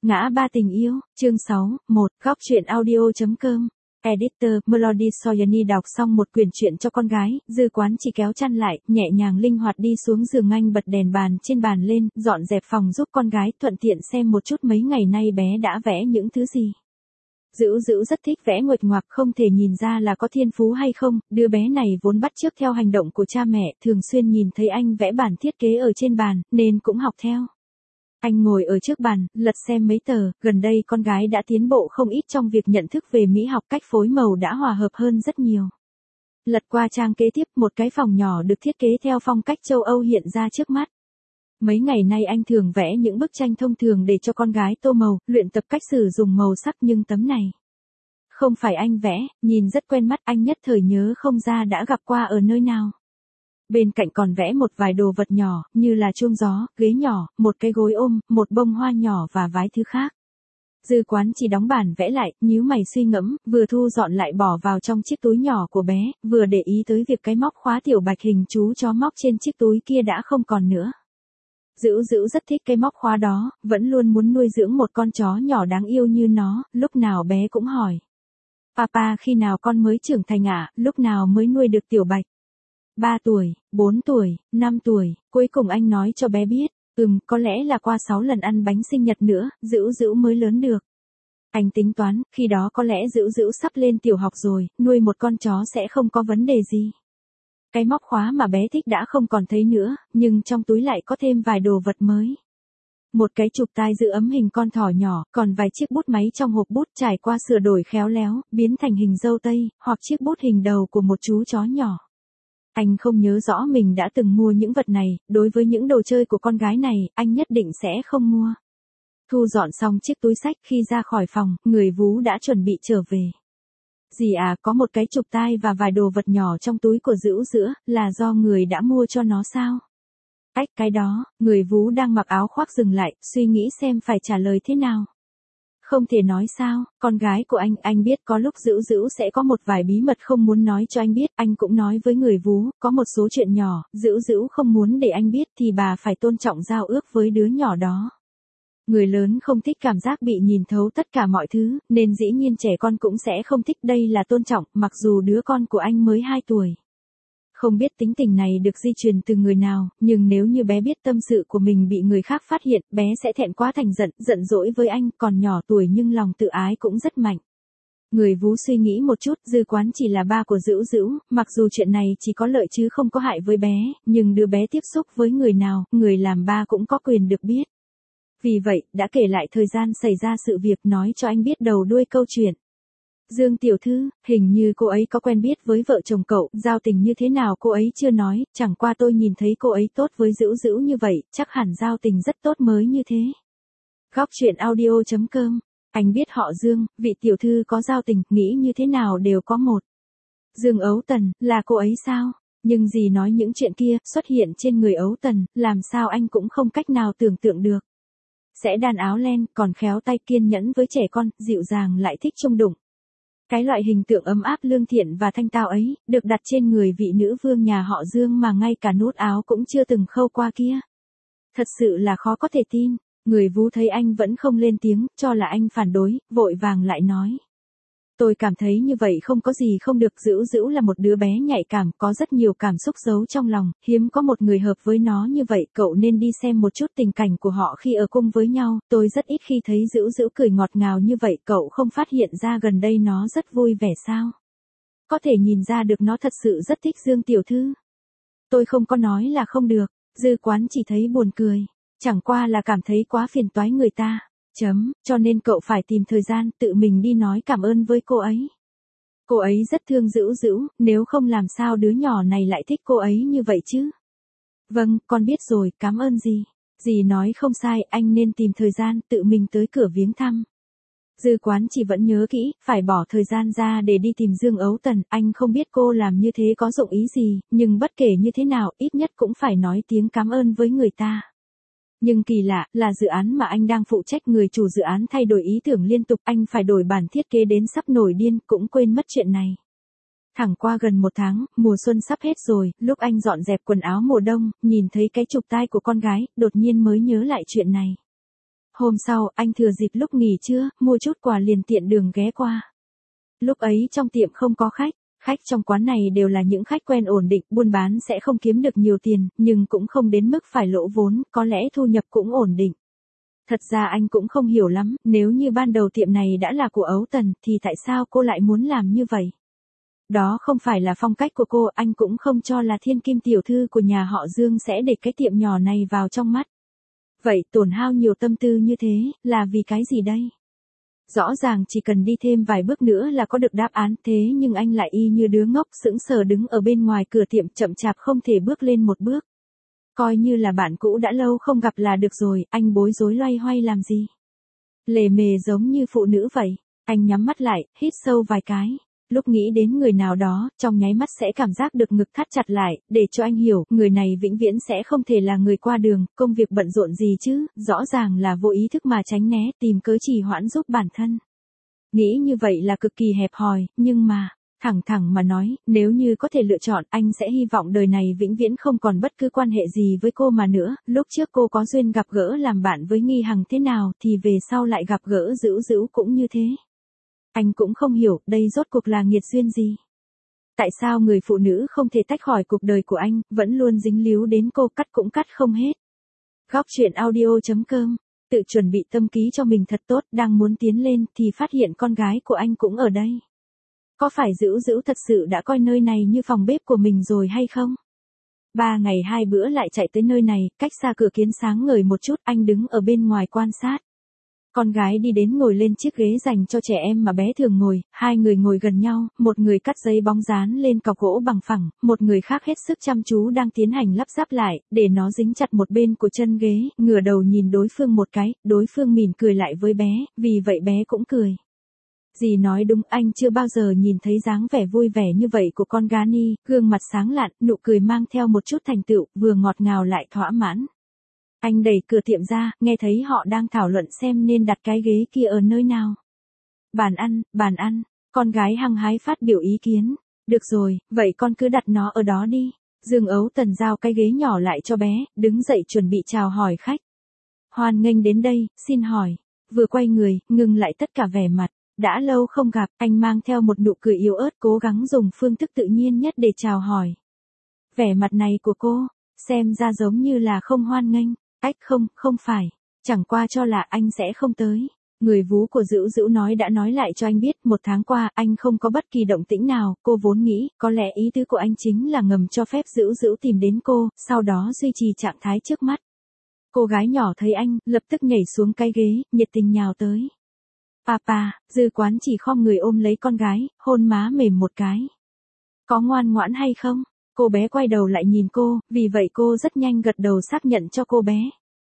Ngã ba tình yêu, chương 6, 1, góc truyện audio.com. Editor, Melody Soyani đọc xong một quyển truyện cho con gái, Dư Quán chỉ kéo chăn lại, nhẹ nhàng linh hoạt đi xuống giường, anh bật đèn bàn trên bàn lên, dọn dẹp phòng giúp con gái, thuận tiện xem một chút mấy ngày nay bé đã vẽ những thứ gì. Dữ Dữ rất thích vẽ nguệch ngoạc, không thể nhìn ra là có thiên phú hay không, đứa bé này vốn bắt chước theo hành động của cha mẹ, thường xuyên nhìn thấy anh vẽ bản thiết kế ở trên bàn, nên cũng học theo. Anh ngồi ở trước bàn, lật xem mấy tờ, gần đây con gái đã tiến bộ không ít trong việc nhận thức về mỹ học, cách phối màu đã hòa hợp hơn rất nhiều. Lật qua trang kế tiếp, một cái phòng nhỏ được thiết kế theo phong cách châu Âu hiện ra trước mắt. Mấy ngày nay anh thường vẽ những bức tranh thông thường để cho con gái tô màu, luyện tập cách sử dụng màu sắc, nhưng tấm này không phải anh vẽ, nhìn rất quen mắt, anh nhất thời nhớ không ra đã gặp qua ở nơi nào. Bên cạnh còn vẽ một vài đồ vật nhỏ, như là chuông gió, ghế nhỏ, một cái gối ôm, một bông hoa nhỏ và vài thứ khác. Dư Quán chỉ đóng bản vẽ lại, nhíu mày suy ngẫm, vừa thu dọn lại bỏ vào trong chiếc túi nhỏ của bé, vừa để ý tới việc cái móc khóa tiểu bạch hình chú chó móc trên chiếc túi kia đã không còn nữa. Dữ Dữ rất thích cái móc khóa đó, vẫn luôn muốn nuôi dưỡng một con chó nhỏ đáng yêu như nó, lúc nào bé cũng hỏi. Papa, khi nào con mới trưởng thành ạ, lúc nào mới nuôi được tiểu bạch? 3 tuổi, 4 tuổi, 5 tuổi, cuối cùng anh nói cho bé biết, có lẽ là qua 6 lần ăn bánh sinh nhật nữa, Dữ Dữ mới lớn được. Anh tính toán, khi đó có lẽ Dữ Dữ sắp lên tiểu học rồi, nuôi một con chó sẽ không có vấn đề gì. Cái móc khóa mà bé thích đã không còn thấy nữa, nhưng trong túi lại có thêm vài đồ vật mới. Một cái chụp tai giữ ấm hình con thỏ nhỏ, còn vài chiếc bút máy trong hộp bút trải qua sửa đổi khéo léo, biến thành hình dâu tây, hoặc chiếc bút hình đầu của một chú chó nhỏ. Anh không nhớ rõ mình đã từng mua những vật này, đối với những đồ chơi của con gái này, anh nhất định sẽ không mua. Thu dọn xong chiếc túi xách, khi ra khỏi phòng, người Vú đã chuẩn bị trở về. Dì à, có một cái chụp tai và vài đồ vật nhỏ trong túi của Dữ Dữ, là do người đã mua cho nó sao? Cái đó, người Vú đang mặc áo khoác dừng lại, suy nghĩ xem phải trả lời thế nào. Không thể nói sao, con gái của anh biết có lúc Dữ Dữ sẽ có một vài bí mật không muốn nói cho anh biết, anh cũng nói với người Vú, có một số chuyện nhỏ, Dữ Dữ không muốn để anh biết thì bà phải tôn trọng giao ước với đứa nhỏ đó. Người lớn không thích cảm giác bị nhìn thấu tất cả mọi thứ, nên dĩ nhiên trẻ con cũng sẽ không thích, đây là tôn trọng, mặc dù đứa con của anh mới 2 tuổi. Không biết tính tình này được di truyền từ người nào, nhưng nếu như bé biết tâm sự của mình bị người khác phát hiện, bé sẽ thẹn quá thành giận dỗi với anh, còn nhỏ tuổi nhưng lòng tự ái cũng rất mạnh. Người Vú suy nghĩ một chút, Dư Quán chỉ là ba của Dữ Dữ, mặc dù chuyện này chỉ có lợi chứ không có hại với bé, nhưng đứa bé tiếp xúc với người nào, người làm ba cũng có quyền được biết. Vì vậy, đã kể lại thời gian xảy ra sự việc, nói cho anh biết đầu đuôi câu chuyện. Dương tiểu thư, hình như cô ấy có quen biết với vợ chồng cậu, giao tình như thế nào cô ấy chưa nói, chẳng qua tôi nhìn thấy cô ấy tốt với Dữ Dữ như vậy, chắc hẳn giao tình rất tốt mới như thế. Góc truyện audio.com, anh biết họ Dương, vị tiểu thư có giao tình, nghĩ như thế nào đều có một. Dương Ấu Tần, là cô ấy sao? Nhưng dì nói những chuyện kia, xuất hiện trên người Ấu Tần, làm sao anh cũng không cách nào tưởng tượng được. Sẽ đàn áo len, còn khéo tay, kiên nhẫn với trẻ con, dịu dàng lại thích chung đụng. Cái loại hình tượng ấm áp lương thiện và thanh tao ấy, được đặt trên người vị nữ vương nhà họ Dương mà ngay cả nút áo cũng chưa từng khâu qua kia. Thật sự là khó có thể tin. Người Vú thấy anh vẫn không lên tiếng, cho là anh phản đối, vội vàng lại nói. Tôi cảm thấy như vậy không có gì không được, Dữ Dữ là một đứa bé nhạy cảm, có rất nhiều cảm xúc giấu trong lòng, hiếm có một người hợp với nó như vậy, cậu nên đi xem một chút tình cảnh của họ khi ở cùng với nhau, tôi rất ít khi thấy Dữ Dữ cười ngọt ngào như vậy, cậu không phát hiện ra gần đây nó rất vui vẻ sao? Có thể nhìn ra được nó thật sự rất thích Dương tiểu thư. Tôi không có nói là không được, Dư Quán chỉ thấy buồn cười, chẳng qua là cảm thấy quá phiền toái người ta. Cho nên cậu phải tìm thời gian tự mình đi nói cảm ơn với cô ấy. Cô ấy rất thương Dữ Dữ, nếu không làm sao đứa nhỏ này lại thích cô ấy như vậy chứ. Vâng, con biết rồi, cảm ơn dì. Dì nói không sai, anh nên tìm thời gian tự mình tới cửa viếng thăm. Dư Quán chỉ vẫn nhớ kỹ, phải bỏ thời gian ra để đi tìm Dương Ấu Tần, anh không biết cô làm như thế có dụng ý gì, nhưng bất kể như thế nào, ít nhất cũng phải nói tiếng cảm ơn với người ta. Nhưng kỳ lạ, là dự án mà anh đang phụ trách, người chủ dự án thay đổi ý tưởng liên tục, anh phải đổi bản thiết kế đến sắp nổi điên, cũng quên mất chuyện này. Thẳng qua gần 1 tháng, mùa xuân sắp hết rồi, lúc anh dọn dẹp quần áo mùa đông, nhìn thấy cái chụp tai của con gái, đột nhiên mới nhớ lại chuyện này. Hôm sau, anh thừa dịp lúc nghỉ trưa, mua chút quà liền tiện đường ghé qua. Lúc ấy trong tiệm không có khách. Khách trong quán này đều là những khách quen ổn định, buôn bán sẽ không kiếm được nhiều tiền, nhưng cũng không đến mức phải lỗ vốn, có lẽ thu nhập cũng ổn định. Thật ra anh cũng không hiểu lắm, nếu như ban đầu tiệm này đã là của Ấu Tần, thì tại sao cô lại muốn làm như vậy? Đó không phải là phong cách của cô, anh cũng không cho là thiên kim tiểu thư của nhà họ Dương sẽ để cái tiệm nhỏ này vào trong mắt. Vậy tổn hao nhiều tâm tư như thế, là vì cái gì đây? Rõ ràng chỉ cần đi thêm vài bước nữa là có được đáp án, thế nhưng anh lại y như đứa ngốc sững sờ đứng ở bên ngoài cửa tiệm chậm chạp không thể bước lên một bước. Coi như là bạn cũ đã lâu không gặp là được rồi, anh bối rối loay hoay làm gì? Lề mề giống như phụ nữ vậy. Anh nhắm mắt lại, hít sâu vài cái. Lúc nghĩ đến người nào đó, trong nháy mắt sẽ cảm giác được ngực thắt chặt lại, để cho anh hiểu, người này vĩnh viễn sẽ không thể là người qua đường, công việc bận rộn gì chứ, rõ ràng là vô ý thức mà tránh né, tìm cớ trì hoãn giúp bản thân. Nghĩ như vậy là cực kỳ hẹp hòi, nhưng mà, thẳng thẳng mà nói, nếu như có thể lựa chọn, anh sẽ hy vọng đời này vĩnh viễn không còn bất cứ quan hệ gì với cô mà nữa, lúc trước cô có duyên gặp gỡ làm bạn với Nghi Hằng thế nào, thì về sau lại gặp gỡ Dữu Dữu cũng như thế. Anh cũng không hiểu, đây rốt cuộc là nghiệt duyên gì? Tại sao người phụ nữ không thể tách khỏi cuộc đời của anh, vẫn luôn dính líu đến cô, cắt cũng cắt không hết. Góc truyện audio.com, tự chuẩn bị tâm ký cho mình thật tốt, đang muốn tiến lên, thì phát hiện con gái của anh cũng ở đây. Có phải Dữu Dữu thật sự đã coi nơi này như phòng bếp của mình rồi hay không? 3 ngày 2 bữa lại chạy tới nơi này, cách xa cửa kiến sáng ngời một chút, anh đứng ở bên ngoài quan sát. Con gái đi đến ngồi lên chiếc ghế dành cho trẻ em mà bé thường ngồi, hai người ngồi gần nhau, một người cắt giấy bóng dán lên cọc gỗ bằng phẳng, một người khác hết sức chăm chú đang tiến hành lắp ráp lại, để nó dính chặt một bên của chân ghế, ngửa đầu nhìn đối phương một cái, đối phương mỉm cười lại với bé, vì vậy bé cũng cười. Dì nói đúng, anh chưa bao giờ nhìn thấy dáng vẻ vui vẻ như vậy của con Gani, gương mặt sáng lạn, nụ cười mang theo một chút thành tựu, vừa ngọt ngào lại thỏa mãn. Anh đẩy cửa tiệm ra, nghe thấy họ đang thảo luận xem nên đặt cái ghế kia ở nơi nào. Bàn ăn, con gái hăng hái phát biểu ý kiến. Được rồi, vậy con cứ đặt nó ở đó đi. Dương Ấu Tần giao cái ghế nhỏ lại cho bé, đứng dậy chuẩn bị chào hỏi khách. Hoan nghênh đến đây, xin hỏi. Vừa quay người, ngừng lại tất cả vẻ mặt. Đã lâu không gặp, anh mang theo một nụ cười yếu ớt cố gắng dùng phương thức tự nhiên nhất để chào hỏi. Vẻ mặt này của cô, xem ra giống như là không hoan nghênh. Không phải. Chẳng qua cho là anh sẽ không tới. Người vú của Dữu Dữu đã nói lại cho anh biết, 1 tháng qua, anh không có bất kỳ động tĩnh nào, cô vốn nghĩ, có lẽ ý tứ của anh chính là ngầm cho phép Dữu Dữu tìm đến cô, sau đó duy trì trạng thái trước mắt. Cô gái nhỏ thấy anh, lập tức nhảy xuống cái ghế, nhiệt tình nhào tới. Papa, Dư Quán chỉ khom người ôm lấy con gái, hôn má mềm một cái. Có ngoan ngoãn hay không? Cô bé quay đầu lại nhìn cô, vì vậy cô rất nhanh gật đầu xác nhận cho cô bé.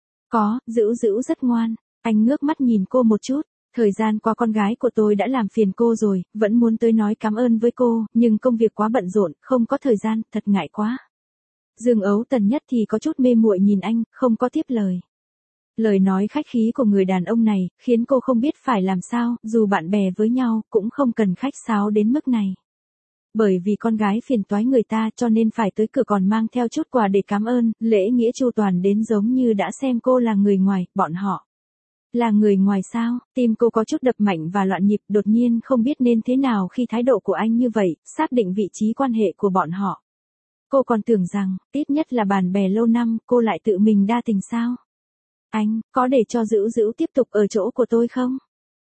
Có, Dữu Dữu rất ngoan. Anh ngước mắt nhìn cô một chút. Thời gian qua con gái của tôi đã làm phiền cô rồi, vẫn muốn tới nói cảm ơn với cô, nhưng công việc quá bận rộn, không có thời gian, thật ngại quá. Dương Ấu Tần nhất thì có chút mê muội nhìn anh, không có tiếp lời. Lời nói khách khí của người đàn ông này, khiến cô không biết phải làm sao, dù bạn bè với nhau, cũng không cần khách sáo đến mức này. Bởi vì con gái phiền toái người ta cho nên phải tới cửa còn mang theo chút quà để cảm ơn, lễ nghĩa chu toàn đến giống như đã xem cô là người ngoài, bọn họ. Là người ngoài sao? Tim cô có chút đập mạnh và loạn nhịp, đột nhiên không biết nên thế nào khi thái độ của anh như vậy, xác định vị trí quan hệ của bọn họ. Cô còn tưởng rằng, ít nhất là bạn bè lâu năm, cô lại tự mình đa tình sao? Anh, có để cho Dữu Dữu tiếp tục ở chỗ của tôi không?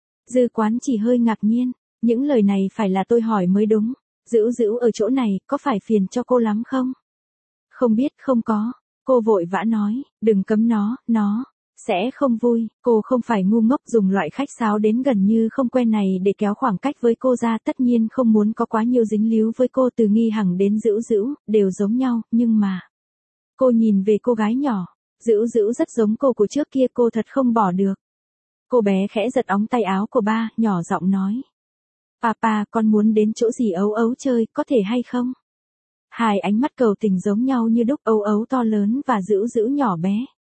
Dư Quán chỉ hơi ngạc nhiên, những lời này phải là tôi hỏi mới đúng. Dữu Dữu ở chỗ này, có phải phiền cho cô lắm không? Không biết, không có. Cô vội vã nói, đừng cấm nó sẽ không vui. Cô không phải ngu ngốc dùng loại khách sáo đến gần như không quen này để kéo khoảng cách với cô ra, tất nhiên không muốn có quá nhiều dính líu với cô, từ Nghi Hằng đến Dữu Dữu, đều giống nhau, nhưng mà. Cô nhìn về cô gái nhỏ, Dữu Dữu rất giống cô của trước kia, cô thật không bỏ được. Cô bé khẽ giật ống tay áo của ba, nhỏ giọng nói. Papa, con muốn đến chỗ dì Ấu Ấu chơi, có thể hay không? Hai ánh mắt cầu tình giống nhau như đúc, Ấu Ấu to lớn và Dữu Dữu nhỏ bé.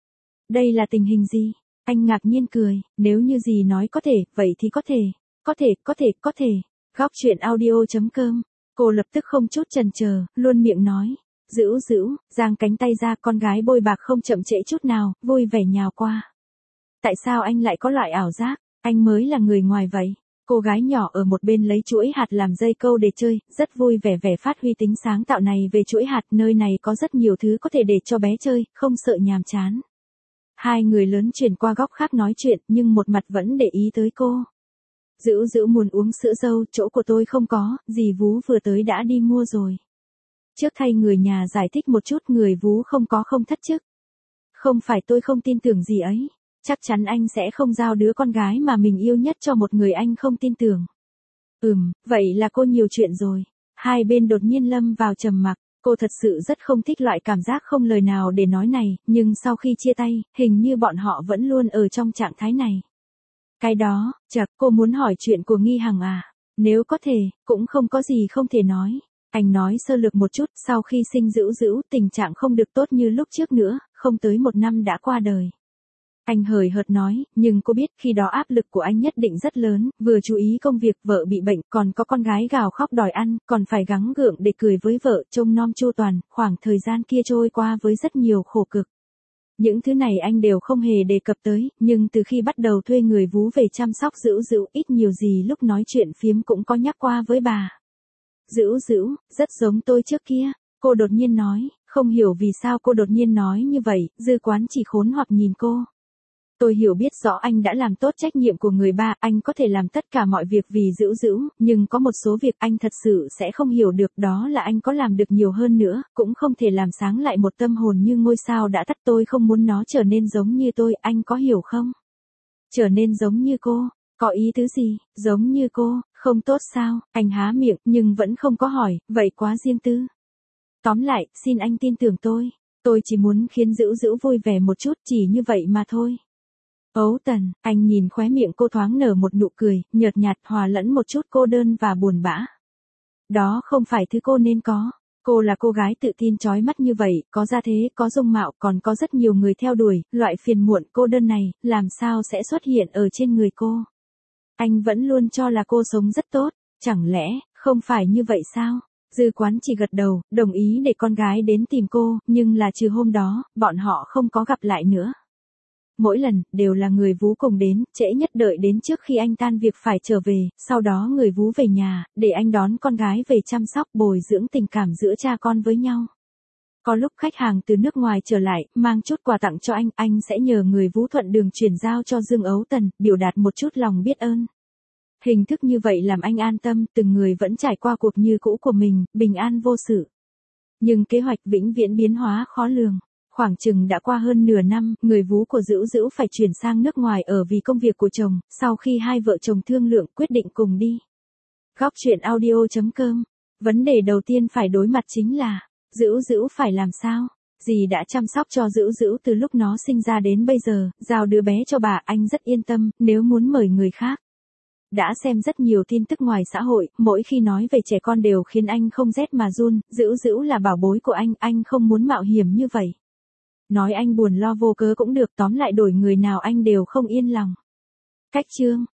Đây là tình hình gì? Anh ngạc nhiên cười, nếu như dì nói có thể, vậy thì có thể. Có thể. Góc truyện audio.com. Cô lập tức không chút chần chờ, luôn miệng nói. Dữu Dữu, giang cánh tay ra, con gái bôi bạc không chậm trễ chút nào, vui vẻ nhào qua. Tại sao anh lại có loại ảo giác, anh mới là người ngoài vậy? Cô gái nhỏ ở một bên lấy chuỗi hạt làm dây câu để chơi, rất vui vẻ vẻ phát huy tính sáng tạo này về chuỗi hạt, nơi này có rất nhiều thứ có thể để cho bé chơi, không sợ nhàm chán. Hai người lớn chuyển qua góc khác nói chuyện, nhưng một mặt vẫn để ý tới cô. Dữ dữ muốn uống sữa dâu, chỗ của tôi không có, dì Vú vừa tới đã đi mua rồi. Trước thay người nhà giải thích một chút, người Vú không có không thất chức. Không phải tôi không tin tưởng gì ấy. Chắc chắn anh sẽ không giao đứa con gái mà mình yêu nhất cho một người anh không tin tưởng. Vậy là cô nhiều chuyện rồi. Hai bên đột nhiên lâm vào trầm mặc. Cô thật sự rất không thích loại cảm giác không lời nào để nói này, nhưng sau khi chia tay, hình như bọn họ vẫn luôn ở trong trạng thái này. Cái đó, cô muốn hỏi chuyện của Nghi Hằng à? Nếu có thể, cũng không có gì không thể nói. Anh nói sơ lược một chút, sau khi sinh Dữ Dữ, tình trạng không được tốt như lúc trước nữa, không tới 1 năm đã qua đời. Anh hời hợt nói, nhưng cô biết khi đó áp lực của anh nhất định rất lớn, vừa chú ý công việc, vợ bị bệnh, còn có con gái gào khóc đòi ăn, còn phải gắng gượng để cười với vợ, trông nom chu toàn, khoảng thời gian kia trôi qua với rất nhiều khổ cực. Những thứ này anh đều không hề đề cập tới, nhưng từ khi bắt đầu thuê người Vú về chăm sóc Dữ Dữ, ít nhiều gì lúc nói chuyện phiếm cũng có nhắc qua với bà. Dữ Dữ, rất giống tôi trước kia, cô đột nhiên nói, không hiểu vì sao cô đột nhiên nói như vậy, Dư Quán chỉ khốn hoặc nhìn cô. Tôi hiểu biết rõ anh đã làm tốt trách nhiệm của người ba, anh có thể làm tất cả mọi việc vì Dữ Dữ, nhưng có một số việc anh thật sự sẽ không hiểu được, đó là anh có làm được nhiều hơn nữa, cũng không thể làm sáng lại một tâm hồn như ngôi sao đã tắt. Tôi không muốn nó trở nên giống như tôi, anh có hiểu không? Trở nên giống như cô, có ý tứ gì, giống như cô, không tốt sao? Anh há miệng, nhưng vẫn không có hỏi, vậy quá riêng tư. Tóm lại, xin anh tin tưởng tôi chỉ muốn khiến Dữ Dữ vui vẻ một chút, chỉ như vậy mà thôi. Ấu Tần, anh nhìn khóe miệng cô thoáng nở một nụ cười, nhợt nhạt hòa lẫn một chút cô đơn và buồn bã. Đó không phải thứ cô nên có. Cô là cô gái tự tin chói mắt như vậy, có gia thế, có dung mạo, còn có rất nhiều người theo đuổi, loại phiền muộn cô đơn này, làm sao sẽ xuất hiện ở trên người cô? Anh vẫn luôn cho là cô sống rất tốt, chẳng lẽ, không phải như vậy sao? Dư Quán chỉ gật đầu, đồng ý để con gái đến tìm cô, nhưng là trừ hôm đó, bọn họ không có gặp lại nữa. Mỗi lần, đều là người Vú cùng đến, trễ nhất đợi đến trước khi anh tan việc phải trở về, sau đó người Vú về nhà, để anh đón con gái về chăm sóc, bồi dưỡng tình cảm giữa cha con với nhau. Có lúc khách hàng từ nước ngoài trở lại, mang chút quà tặng cho anh sẽ nhờ người Vú thuận đường chuyển giao cho Dương Ấu Tần, biểu đạt một chút lòng biết ơn. Hình thức như vậy làm anh an tâm, từng người vẫn trải qua cuộc như cũ của mình, bình an vô sự. Nhưng kế hoạch vĩnh viễn biến hóa khó lường. Khoảng chừng đã qua hơn nửa năm, người Vú của Dữ Dữ phải chuyển sang nước ngoài ở vì công việc của chồng, sau khi hai vợ chồng thương lượng quyết định cùng đi. Góc truyện audio.com. Vấn đề đầu tiên phải đối mặt chính là, Dữ Dữ phải làm sao? Dì đã chăm sóc cho Dữ Dữ từ lúc nó sinh ra đến bây giờ, giao đứa bé cho bà, anh rất yên tâm, nếu muốn mời người khác. Đã xem rất nhiều tin tức ngoài xã hội, mỗi khi nói về trẻ con đều khiến anh không rét mà run, Dữ Dữ là bảo bối của anh không muốn mạo hiểm như vậy. Nói anh buồn lo vô cớ cũng được, tóm lại đổi người nào anh đều không yên lòng. Cách chương